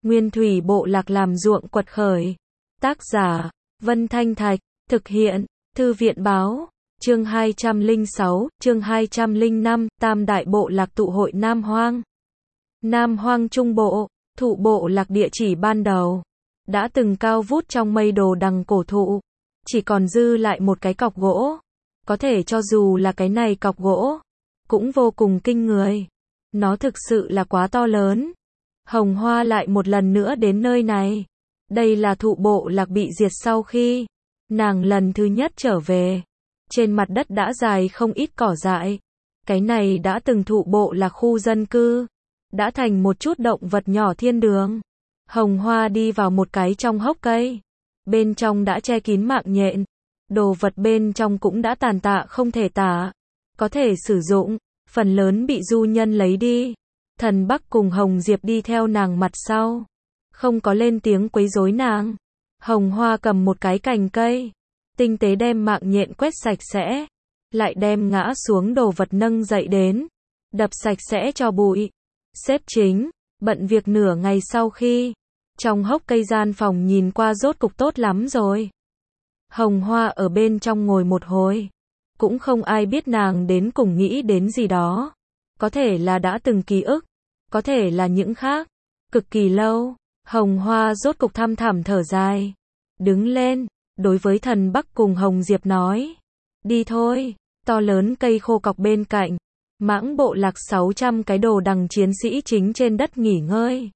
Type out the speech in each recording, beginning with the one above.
Nguyên thủy bộ lạc làm ruộng quật khởi. Tác giả, Vân Thanh Thạch, thực hiện, Thư viện báo, chương 206, chương 205, Tam đại bộ lạc tụ hội Nam Hoang. Nam Hoang Trung Bộ, thụ bộ lạc địa chỉ ban đầu, đã từng cao vút trong mây đồ đằng cổ thụ, chỉ còn dư lại một cái cọc gỗ. Có thể cho dù là cái này cọc gỗ, cũng vô cùng kinh người. Nó thực sự là quá to lớn. Hồng Hoa lại một lần nữa đến nơi này. Đây là thụ bộ lạc bị diệt sau khi nàng lần thứ nhất trở về. Trên mặt đất đã dài không ít cỏ dại. Cái này đã từng thụ bộ lạc khu dân cư, đã thành một chút động vật nhỏ thiên đường. Hồng Hoa đi vào một cái trong hốc cây. Bên trong đã che kín mạng nhện. Đồ vật bên trong cũng đã tàn tạ không thể tả. Có thể sử dụng, phần lớn bị du nhân lấy đi. Thần Bắc cùng Hồng Diệp đi theo nàng mặt sau, không có lên tiếng quấy rối nàng. Hồng Hoa cầm một cái cành cây, tinh tế đem mạng nhện quét sạch sẽ, lại đem ngã xuống đồ vật nâng dậy đến, đập sạch sẽ cho bụi. Xếp chính, bận việc nửa ngày sau khi, trong hốc cây gian phòng nhìn qua rốt cục tốt lắm rồi. Hồng Hoa ở bên trong ngồi một hồi, cũng không ai biết nàng đến cùng nghĩ đến gì đó. Có thể là đã từng ký ức, có thể là những khác. Cực kỳ lâu, Hồng Hoa rốt cục thăm thẳm thở dài. Đứng lên, đối với Thần Bắc cùng Hồng Diệp nói. Đi thôi, to lớn cây khô cọc bên cạnh. Mãng bộ lạc 600 cái đồ đằng chiến sĩ chính trên đất nghỉ ngơi.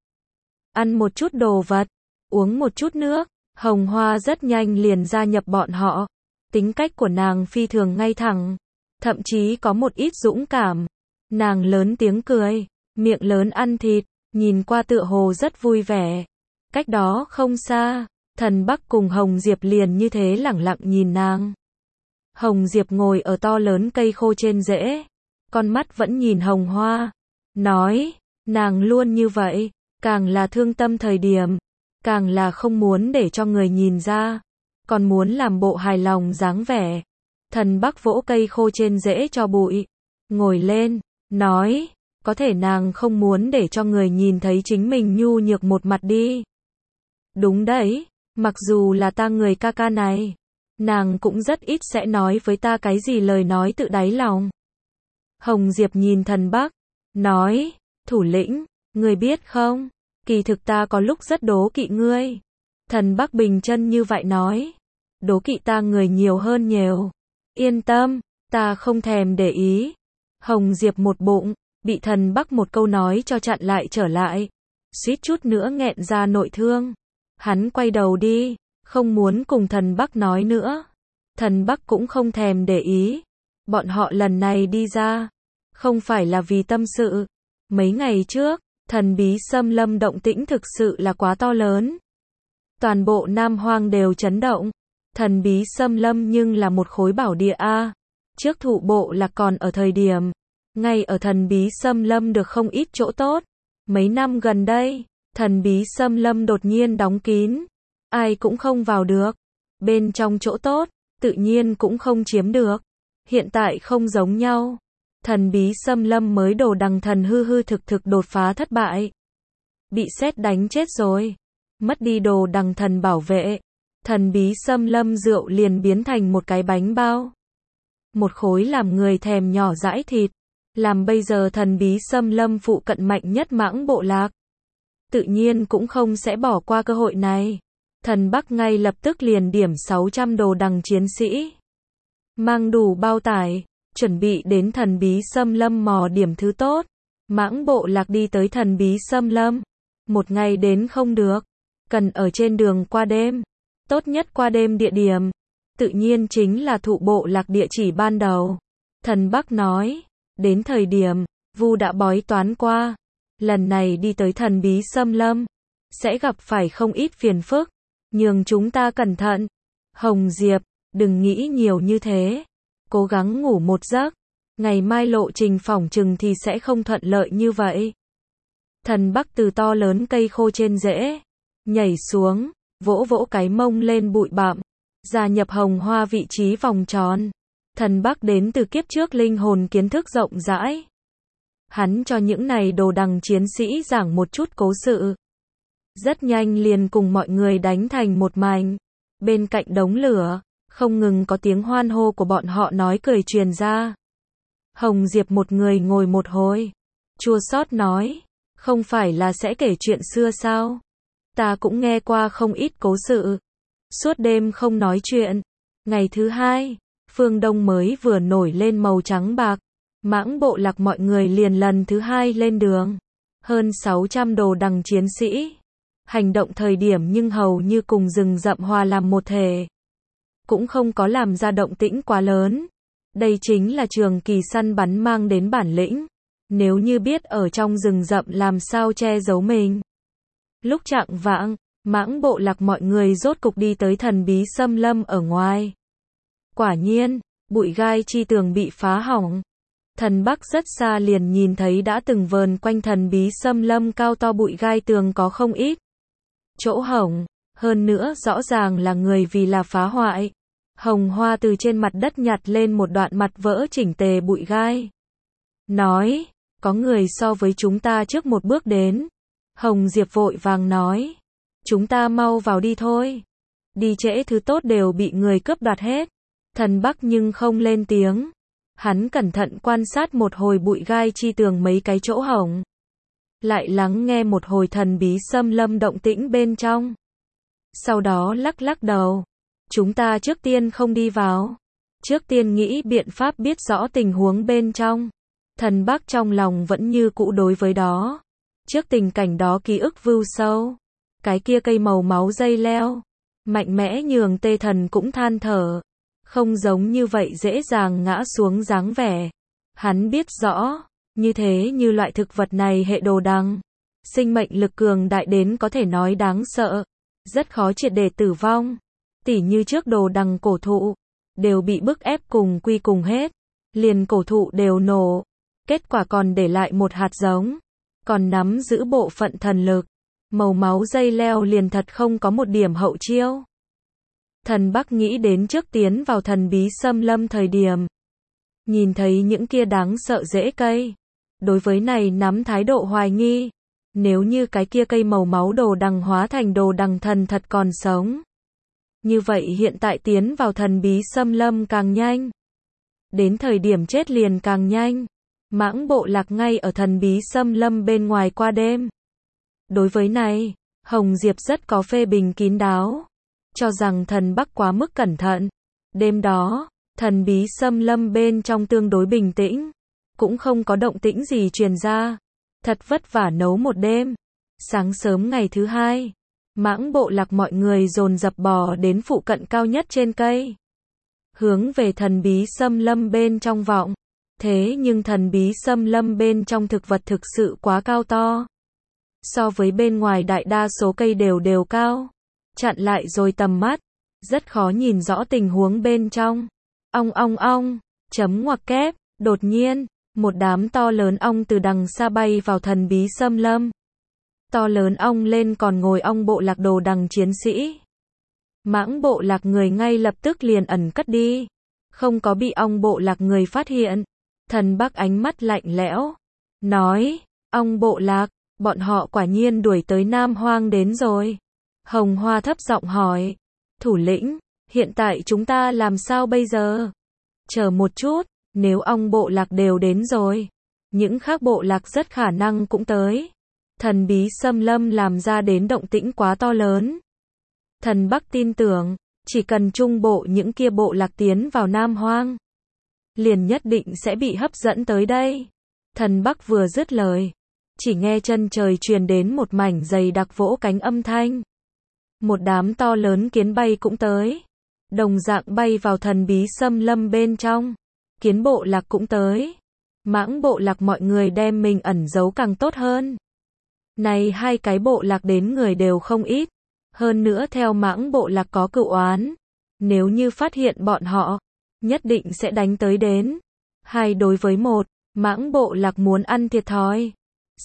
Ăn một chút đồ vật, uống một chút nước. Hồng Hoa rất nhanh liền gia nhập bọn họ. Tính cách của nàng phi thường ngay thẳng, thậm chí có một ít dũng cảm. Nàng lớn tiếng cười, miệng lớn ăn thịt, nhìn qua tựa hồ rất vui vẻ. Cách đó không xa, Thần Bắc cùng Hồng Diệp liền như thế lẳng lặng nhìn nàng. Hồng Diệp ngồi ở to lớn cây khô trên rễ, con mắt vẫn nhìn Hồng Hoa, nói, nàng luôn như vậy, càng là thương tâm thời điểm, càng là không muốn để cho người nhìn ra, còn muốn làm bộ hài lòng dáng vẻ. Thần Bắc vỗ cây khô trên rễ cho bụi, ngồi lên, nói, có thể nàng không muốn để cho người nhìn thấy chính mình nhu nhược một mặt đi. Đúng đấy, mặc dù là ta người ca ca này, nàng cũng rất ít sẽ nói với ta cái gì lời nói tự đáy lòng. Hồng Diệp nhìn Thần Bắc, nói, thủ lĩnh, ngươi biết không, kỳ thực ta có lúc rất đố kỵ ngươi. Thần Bắc bình chân như vậy nói, đố kỵ ta người nhiều hơn nhiều. Yên tâm, ta không thèm để ý. Hồng Diệp một bụng, bị Thần Bắc một câu nói cho chặn lại trở lại. Suýt chút nữa nghẹn ra nội thương. Hắn quay đầu đi, không muốn cùng Thần Bắc nói nữa. Thần Bắc cũng không thèm để ý. Bọn họ lần này đi ra, không phải là vì tâm sự. Mấy ngày trước, thần bí xâm lâm động tĩnh thực sự là quá to lớn. Toàn bộ Nam Hoang đều chấn động. Thần bí xâm lâm nhưng là một khối bảo địa A. Trước thụ bộ lạc còn ở thời điểm, ngay ở thần bí xâm lâm được không ít chỗ tốt. Mấy năm gần đây, thần bí xâm lâm đột nhiên đóng kín. Ai cũng không vào được. Bên trong chỗ tốt, tự nhiên cũng không chiếm được. Hiện tại không giống nhau. Thần bí xâm lâm mới đồ đằng thần hư hư thực thực đột phá thất bại. Bị sét đánh chết rồi. Mất đi đồ đằng thần bảo vệ. Thần bí xâm lâm rượu liền biến thành một cái bánh bao. Một khối làm người thèm nhỏ dãi thịt. Làm bây giờ thần bí xâm lâm phụ cận mạnh nhất mãng bộ lạc. Tự nhiên cũng không sẽ bỏ qua cơ hội này. Thần Bắc ngay lập tức liền điểm 600 đồ đằng chiến sĩ. Mang đủ bao tải, chuẩn bị đến thần bí xâm lâm mò điểm thứ tốt. Mãng bộ lạc đi tới thần bí xâm lâm. Một ngày đến không được. Cần ở trên đường qua đêm. Tốt nhất qua đêm địa điểm, tự nhiên chính là thụ bộ lạc địa chỉ ban đầu. Thần Bắc nói, đến thời điểm, Vu đã bói toán qua, lần này đi tới thần bí xâm lâm, sẽ gặp phải không ít phiền phức, nhường chúng ta cẩn thận. Hồng Diệp, đừng nghĩ nhiều như thế, cố gắng ngủ một giấc, ngày mai lộ trình phỏng chừng thì sẽ không thuận lợi như vậy. Thần Bắc từ to lớn cây khô trên rễ, nhảy xuống. Vỗ vỗ cái mông lên bụi bặm, gia nhập Hồng Hoa vị trí vòng tròn. Thần Bắc đến từ kiếp trước linh hồn kiến thức rộng rãi. Hắn cho những này đồ đằng chiến sĩ giảng một chút cố sự. rất nhanh liền cùng mọi người đánh thành một mảnh. Bên cạnh đống lửa, không ngừng có tiếng hoan hô của bọn họ nói cười truyền ra. Hồng Diệp một người ngồi một hồi, chua xót nói, không phải là sẽ kể chuyện xưa sao? Ta cũng nghe qua không ít cố sự. Suốt đêm không nói chuyện. Ngày thứ hai, phương đông mới vừa nổi lên màu trắng bạc. Mãng bộ lạc mọi người liền lần thứ hai lên đường. Hơn 600 đồ đằng chiến sĩ. Hành động thời điểm nhưng hầu như cùng rừng rậm hòa làm một thể. Cũng không có làm ra động tĩnh quá lớn. Đây chính là Trường Kỳ săn bắn mang đến bản lĩnh. Nếu như biết ở trong rừng rậm làm sao che giấu mình. Lúc chạng vạng, mãng bộ lạc mọi người rốt cục đi tới thần bí xâm lâm ở ngoài. Quả nhiên, bụi gai chi tường bị phá hỏng. Thần Bắc rất xa liền nhìn thấy đã từng vờn quanh thần bí xâm lâm cao to bụi gai tường có không ít chỗ hỏng, hơn nữa rõ ràng là người vì là phá hoại. Hồng Hoa từ trên mặt đất nhặt lên một đoạn mặt vỡ chỉnh tề bụi gai. Nói, có người so với chúng ta trước một bước đến. Hồng Diệp vội vàng nói, chúng ta mau vào đi thôi. Đi trễ thứ tốt đều bị người cướp đoạt hết. Thần Bắc nhưng không lên tiếng. Hắn cẩn thận quan sát một hồi bụi gai chi tường mấy cái chỗ hỏng. Lại lắng nghe một hồi thần bí xâm lâm động tĩnh bên trong. Sau đó lắc lắc đầu. Chúng ta trước tiên không đi vào. Trước tiên nghĩ biện pháp biết rõ tình huống bên trong. Thần Bắc trong lòng vẫn như cũ đối với đó. Trước tình cảnh đó ký ức vưu sâu. Cái kia cây màu máu dây leo. Mạnh mẽ nhường Tê Thần cũng than thở. Không giống như vậy dễ dàng ngã xuống dáng vẻ. Hắn biết rõ. Như thế như loại thực vật này hệ đồ đằng. Sinh mệnh lực cường đại đến có thể nói đáng sợ. Rất khó triệt để tử vong. Tỉ như trước đồ đằng cổ thụ. Đều bị bức ép cùng quy cùng hết. Liền cổ thụ đều nổ. Kết quả còn để lại một hạt giống. Còn nắm giữ bộ phận thần lực. Màu máu dây leo liền thật không có một điểm hậu chiêu. Thần Bắc nghĩ đến trước tiến vào thần bí xâm lâm thời điểm. Nhìn thấy những kia đáng sợ rễ cây. Đối với này nắm thái độ hoài nghi. Nếu như cái kia cây màu máu đồ đằng hóa thành đồ đằng thần thật còn sống. Như vậy hiện tại tiến vào thần bí xâm lâm càng nhanh. Đến thời điểm chết liền càng nhanh. Mãng bộ lạc ngay ở thần bí xâm lâm bên ngoài qua đêm. Đối với này, Hồng Diệp rất có phê bình kín đáo. Cho rằng thần Bắc quá mức cẩn thận. Đêm đó, thần bí xâm lâm bên trong tương đối bình tĩnh. Cũng không có động tĩnh gì truyền ra. Thật vất vả nấu một đêm. Sáng sớm ngày thứ hai, mãng bộ lạc mọi người dồn dập bò đến phụ cận cao nhất trên cây. Hướng về thần bí xâm lâm bên trong vọng. Thế nhưng thần bí xâm lâm bên trong thực vật thực sự quá cao to. So với bên ngoài đại đa số cây đều cao. Chặn lại rồi tầm mắt. Rất khó nhìn rõ tình huống bên trong. Ong, chấm ngoặc kép. Đột nhiên, một đám to lớn ong từ đằng xa bay vào thần bí xâm lâm. To lớn ong lên còn ngồi ong bộ lạc đồ đằng chiến sĩ. Mãng bộ lạc người ngay lập tức liền ẩn cất đi. Không có bị ong bộ lạc người phát hiện. Thần Bắc ánh mắt lạnh lẽo. Nói, ong bộ lạc, bọn họ quả nhiên đuổi tới Nam Hoang đến rồi. Hồng Hoa thấp giọng hỏi. Thủ lĩnh, hiện tại chúng ta làm sao bây giờ? Chờ một chút, nếu ong bộ lạc đều đến rồi. Những khác bộ lạc rất khả năng cũng tới. Thần bí xâm lâm làm ra đến động tĩnh quá to lớn. Thần Bắc tin tưởng, chỉ cần trung bộ những kia bộ lạc tiến vào Nam Hoang. Liền nhất định sẽ bị hấp dẫn tới đây. Thần Bắc vừa dứt lời. Chỉ nghe chân trời truyền đến một mảnh dày đặc vỗ cánh âm thanh. Một đám to lớn kiến bay cũng tới. Đồng dạng bay vào thần bí xâm lâm bên trong. Kiến bộ lạc cũng tới. Mãng bộ lạc mọi người đem mình ẩn giấu càng tốt hơn. Này hai cái bộ lạc đến người đều không ít. Hơn nữa theo mãng bộ lạc có cựu oán. Nếu như phát hiện bọn họ, nhất định sẽ đánh tới đến. 2 đối với 1, mãng bộ lạc muốn ăn thiệt thòi.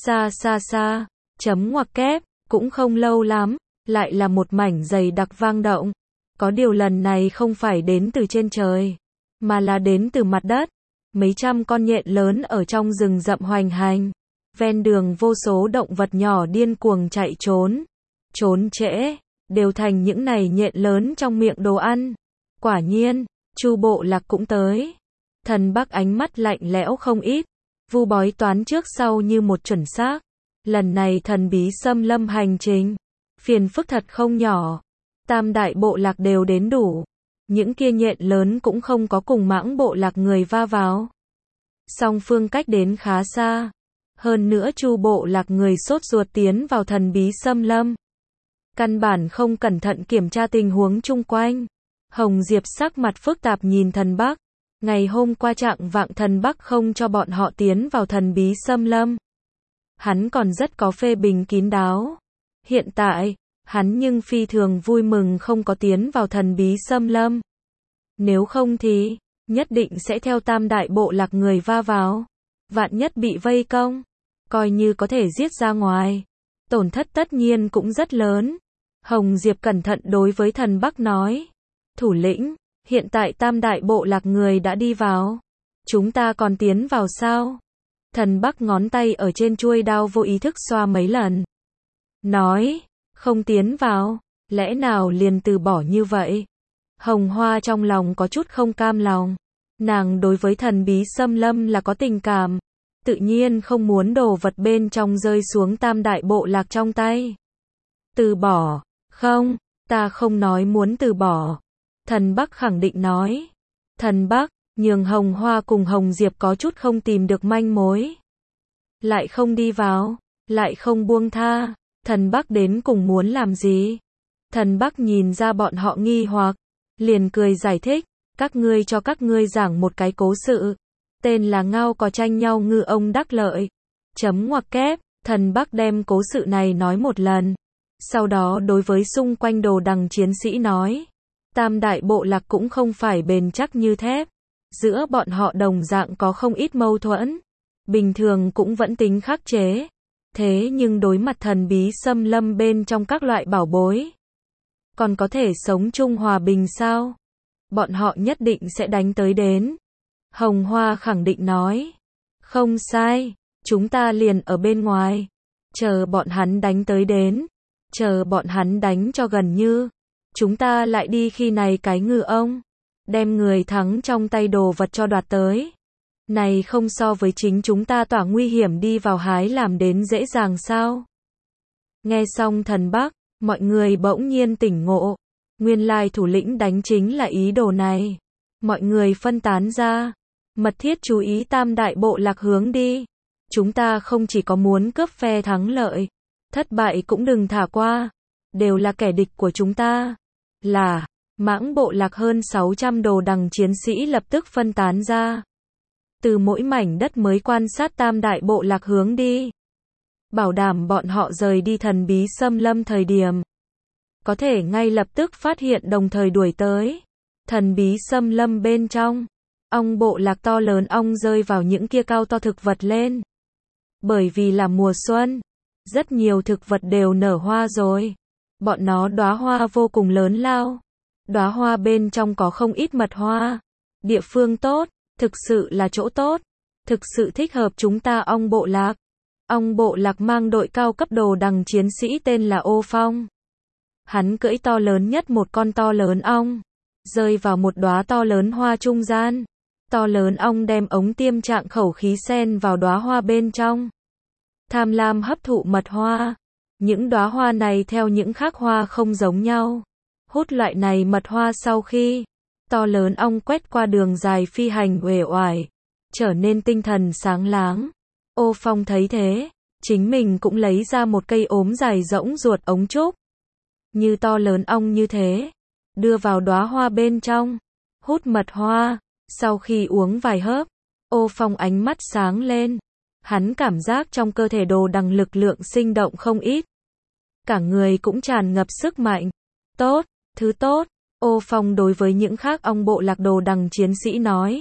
Xa, chấm ngoặc kép, cũng không lâu lắm, lại là một mảnh dày đặc vang động. Có điều lần này không phải đến từ trên trời, mà là đến từ mặt đất. Mấy trăm con nhện lớn ở trong rừng rậm hoành hành. Ven đường vô số động vật nhỏ điên cuồng chạy trốn. trốn trễ, đều thành những này nhện lớn trong miệng đồ ăn. Quả nhiên, Chu Bộ Lạc cũng tới. Thần Bắc ánh mắt lạnh lẽo không ít, vu bói toán trước sau như một chuẩn xác. Lần này thần bí xâm lâm hành trình, phiền phức thật không nhỏ. Tam đại bộ lạc đều đến đủ. Những kia nhện lớn cũng không có cùng Mãng bộ lạc người va vào. Song phương cách đến khá xa. Hơn nữa Chu bộ lạc người sốt ruột tiến vào thần bí xâm lâm. Căn bản không cẩn thận kiểm tra tình huống chung quanh. Hồng Diệp sắc mặt phức tạp nhìn thần Bắc. Ngày hôm qua trạng vạng thần Bắc không cho bọn họ tiến vào thần bí xâm lâm. Hắn còn rất có phê bình kín đáo. Hiện tại, hắn nhưng phi thường vui mừng không có tiến vào thần bí xâm lâm. Nếu không thì, nhất định sẽ theo tam đại bộ lạc người va vào. Vạn nhất bị vây công, coi như có thể giết ra ngoài. Tổn thất tất nhiên cũng rất lớn. Hồng Diệp cẩn thận đối với thần Bắc nói. Thủ lĩnh, hiện tại tam đại bộ lạc người đã đi vào. Chúng ta còn tiến vào sao? Thần Bắc ngón tay ở trên chuôi đao vô ý thức xoa mấy lần. Nói, không tiến vào, lẽ nào liền từ bỏ như vậy? Hồng Hoa trong lòng có chút không cam lòng. Nàng đối với thần bí xâm lâm là có tình cảm. Tự nhiên không muốn đồ vật bên trong rơi xuống tam đại bộ lạc trong tay. Từ bỏ, không, ta không nói muốn từ bỏ. Thần Bắc khẳng định nói. Thần Bắc, nhường Hồng Hoa cùng Hồng Diệp có chút không tìm được manh mối. Lại không đi vào, lại không buông tha. Thần Bắc đến cùng muốn làm gì? Thần Bắc nhìn ra bọn họ nghi hoặc, liền cười giải thích. Các ngươi cho các ngươi giảng một cái cố sự. Tên là Ngao Cò tranh nhau ngư ông đắc lợi. Chấm ngoặc kép, thần Bắc đem cố sự này nói một lần. Sau đó đối với xung quanh đồ đằng chiến sĩ nói. Tam đại bộ lạc cũng không phải bền chắc như thép. Giữa bọn họ đồng dạng có không ít mâu thuẫn. Bình thường cũng vẫn tính khắc chế. Thế nhưng đối mặt thần bí xâm lâm bên trong các loại bảo bối. Còn có thể sống chung hòa bình sao? Bọn họ nhất định sẽ đánh tới đến. Hồng Hoa khẳng định nói. Không sai, chúng ta liền ở bên ngoài. Chờ bọn hắn đánh tới đến. Chờ bọn hắn đánh cho gần như. Chúng ta lại đi khi này cái ngư ông. Đem người thắng trong tay đồ vật cho đoạt tới. Này không so với chính chúng ta tỏa nguy hiểm đi vào hái làm đến dễ dàng sao? Nghe xong thần Bắc, mọi người bỗng nhiên tỉnh ngộ. Nguyên lai thủ lĩnh đánh chính là ý đồ này. Mọi người phân tán ra. Mật thiết chú ý tam đại bộ lạc hướng đi. Chúng ta không chỉ có muốn cướp phe thắng lợi. Thất bại cũng đừng thả qua. Đều là kẻ địch của chúng ta. Là, Mãng bộ lạc hơn 600 đồ đằng chiến sĩ lập tức phân tán ra. Từ mỗi mảnh đất mới quan sát tam đại bộ lạc hướng đi. Bảo đảm bọn họ rời đi thần bí xâm lâm thời điểm. Có thể ngay lập tức phát hiện đồng thời đuổi tới. Thần bí xâm lâm bên trong. Ong bộ lạc to lớn ong rơi vào những kia cao to thực vật lên. Bởi vì là mùa xuân. Rất nhiều thực vật đều nở hoa rồi. Bọn nó đóa hoa vô cùng lớn lao. Đóa hoa bên trong có không ít mật hoa. Địa phương tốt. Thực sự là chỗ tốt. Thực sự thích hợp chúng ta ong bộ lạc. Ong bộ lạc mang đội cao cấp đồ đằng chiến sĩ tên là Ô Phong. Hắn cưỡi to lớn nhất một con to lớn ong. Rơi vào một đóa to lớn hoa trung gian. To lớn ong đem ống tiêm trạng khẩu khí sen vào đóa hoa bên trong. Tham lam hấp thụ mật hoa. Những đóa hoa này theo những khác hoa không giống nhau. Hút loại này mật hoa sau khi to lớn ong quét qua đường dài phi hành uể oải, trở nên tinh thần sáng láng. Ô Phong thấy thế, chính mình cũng lấy ra một cây ốm dài rỗng ruột ống trúc. Như to lớn ong như thế, đưa vào đóa hoa bên trong, hút mật hoa, sau khi uống vài hớp, Ô Phong ánh mắt sáng lên. Hắn cảm giác trong cơ thể đồ đằng lực lượng sinh động không ít. Cả người cũng tràn ngập sức mạnh. Tốt, thứ tốt. Ô Phong đối với những khác ong bộ lạc đồ đằng chiến sĩ nói.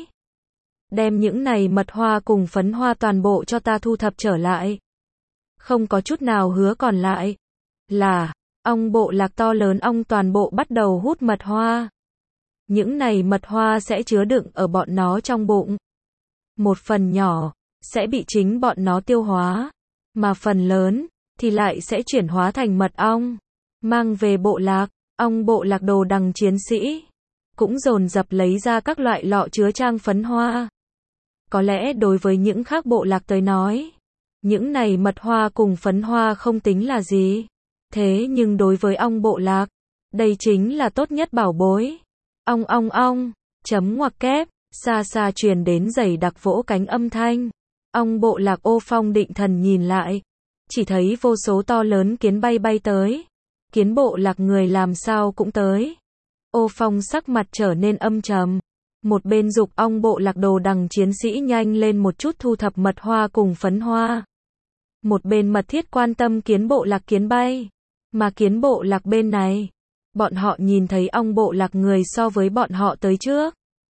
Đem những này mật hoa cùng phấn hoa toàn bộ cho ta thu thập trở lại. Không có chút nào hứa còn lại. Là, ong bộ lạc to lớn ong toàn bộ bắt đầu hút mật hoa. Những này mật hoa sẽ chứa đựng ở bọn nó trong bụng. Một phần nhỏ, sẽ bị chính bọn nó tiêu hóa. Mà phần lớn, thì lại sẽ chuyển hóa thành mật ong. mang về bộ lạc, ong bộ lạc đồ đằng chiến sĩ cũng dồn dập lấy ra các loại lọ chứa trang phấn hoa. Có lẽ đối với những khác bộ lạc tới nói, những này mật hoa cùng phấn hoa không tính là gì. Thế nhưng đối với ong bộ lạc, đây chính là tốt nhất bảo bối. Ong ong ong, chấm ngoặc kép, xa xa truyền đến dày đặc vỗ cánh âm thanh. Ong bộ lạc Ô Phong định thần nhìn lại, chỉ thấy vô số to lớn kiến bay bay tới. Kiến bộ lạc người làm sao cũng tới. Ô Phong sắc mặt trở nên âm trầm. Một bên giục ong bộ lạc đồ đằng chiến sĩ nhanh lên một chút thu thập mật hoa cùng phấn hoa. Một bên mật thiết quan tâm kiến bộ lạc kiến bay. Mà kiến bộ lạc bên này, bọn họ nhìn thấy ong bộ lạc người so với bọn họ tới trước.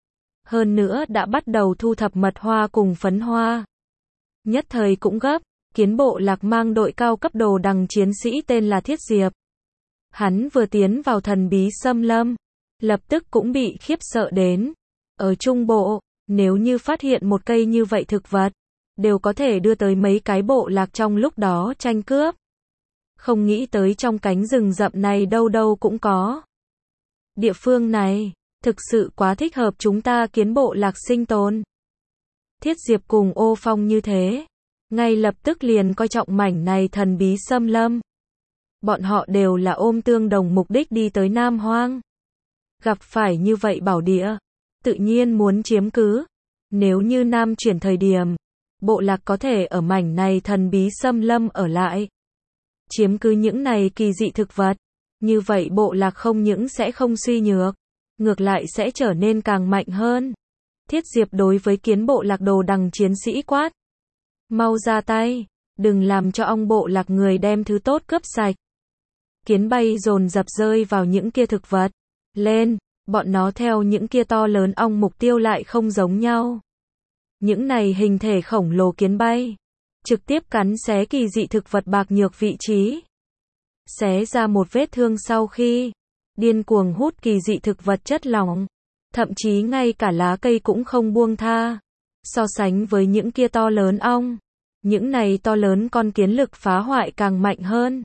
Hơn nữa đã bắt đầu thu thập mật hoa cùng phấn hoa. Nhất thời cũng gấp, kiến bộ lạc mang đội cao cấp đồ đằng chiến sĩ tên là Thiết Diệp. Hắn vừa tiến vào thần bí xâm lâm, lập tức cũng bị khiếp sợ đến. Ở Trung Bộ, nếu như phát hiện một cây như vậy thực vật, đều có thể đưa tới mấy cái bộ lạc trong lúc đó tranh cướp. Không nghĩ tới trong cánh rừng rậm này đâu đâu cũng có. Địa phương này, thực sự quá thích hợp chúng ta kiến bộ lạc sinh tồn. Thiết Diệp cùng Ô Phong như thế, ngay lập tức liền coi trọng mảnh này thần bí xâm lâm. Bọn họ đều là ôm tương đồng mục đích đi tới Nam Hoang. Gặp phải như vậy bảo địa, tự nhiên muốn chiếm cứ. Nếu như Nam chuyển thời điểm, bộ lạc có thể ở mảnh này thần bí xâm lâm ở lại. Chiếm cứ những này kỳ dị thực vật. Như vậy bộ lạc không những sẽ không suy nhược, ngược lại sẽ trở nên càng mạnh hơn. Thiết Diệp đối với kiến bộ lạc đồ đằng chiến sĩ quát. Mau ra tay, đừng làm cho ong bộ lạc người đem thứ tốt cướp sạch. Kiến bay dồn dập rơi vào những kia thực vật. Lên, bọn nó theo những kia to lớn ong mục tiêu lại không giống nhau. Những này hình thể khổng lồ kiến bay, trực tiếp cắn xé kỳ dị thực vật bạc nhược vị trí. Xé ra một vết thương sau khi, điên cuồng hút kỳ dị thực vật chất lỏng. Thậm chí ngay cả lá cây cũng không buông tha. So sánh với những kia to lớn ong, những này to lớn con kiến lực phá hoại càng mạnh hơn.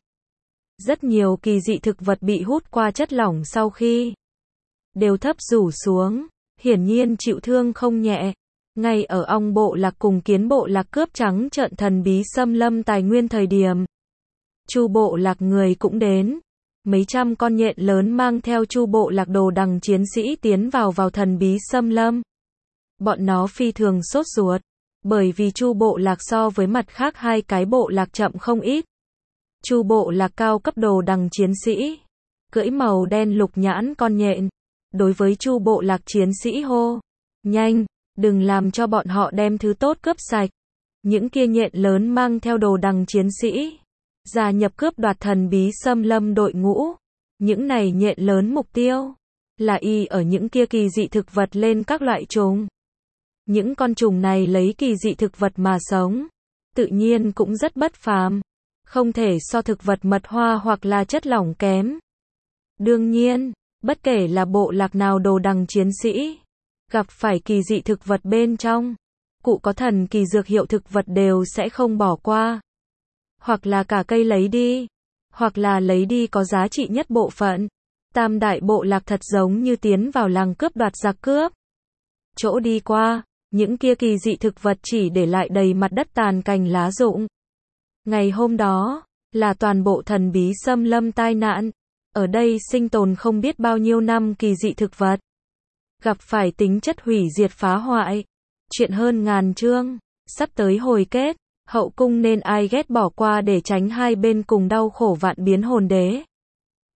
Rất nhiều kỳ dị thực vật bị hút qua chất lỏng sau khi đều thấp rủ xuống, hiển nhiên chịu thương không nhẹ. Ngay ở ong bộ lạc cùng kiến bộ lạc cướp trắng trợn thần bí xâm lâm tài nguyên thời điểm, Chu bộ lạc người cũng đến. Mấy trăm con nhện lớn mang theo Chu bộ lạc đồ đằng chiến sĩ tiến vào thần bí xâm lâm. Bọn nó phi thường sốt ruột, bởi vì Chu bộ lạc so với mặt khác hai cái bộ lạc chậm không ít. Chu bộ lạc cao cấp đồ đằng chiến sĩ, cưỡi màu đen lục nhãn con nhện, đối với Chu bộ lạc chiến sĩ hô, nhanh, đừng làm cho bọn họ đem thứ tốt cướp sạch. Những kia nhện lớn mang theo đồ đằng chiến sĩ, gia nhập cướp đoạt thần bí xâm lâm đội ngũ. Những này nhện lớn mục tiêu là y ở những kia kỳ dị thực vật lên các loại trùng. Những con trùng này lấy kỳ dị thực vật mà sống, tự nhiên cũng rất bất phàm, không thể so thực vật mật hoa hoặc là chất lỏng kém. Đương nhiên, bất kể là bộ lạc nào đồ đằng chiến sĩ, gặp phải kỳ dị thực vật bên trong, cụ có thần kỳ dược hiệu thực vật đều sẽ không bỏ qua. Hoặc là cả cây lấy đi, hoặc là lấy đi có giá trị nhất bộ phận. Tam đại bộ lạc thật giống như tiến vào làng cướp đoạt giặc cướp. Chỗ đi qua, những kia kỳ dị thực vật chỉ để lại đầy mặt đất tàn cành lá rụng. Ngày hôm đó, là toàn bộ thần bí xâm lâm tai nạn. Ở đây sinh tồn không biết bao nhiêu năm kỳ dị thực vật. Gặp phải tính chất hủy diệt phá hoại. Chuyện hơn ngàn chương, sắp tới hồi kết. Hậu cung nên ai ghét bỏ qua để tránh hai bên cùng đau khổ vạn biến hồn đế.